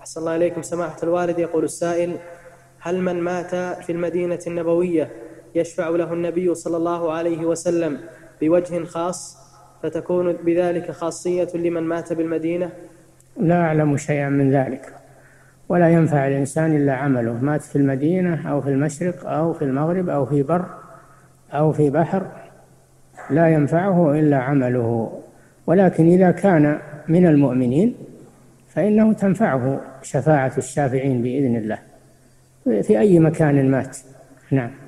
أحسن الله إليكم سماحة الوالد. يقول السائل: هل من مات في المدينة النبوية يشفع له النبي صلى الله عليه وسلم بوجه خاص، فتكون بذلك خاصية لمن مات بالمدينة؟ لا أعلم شيئا من ذلك، ولا ينفع الإنسان إلا عمله، مات في المدينة أو في المشرق أو في المغرب أو في بر أو في بحر، لا ينفعه إلا عمله. ولكن إذا كان من المؤمنين فإنه تنفعه شفاعة الشافعين بإذن الله في أي مكان مات. نعم.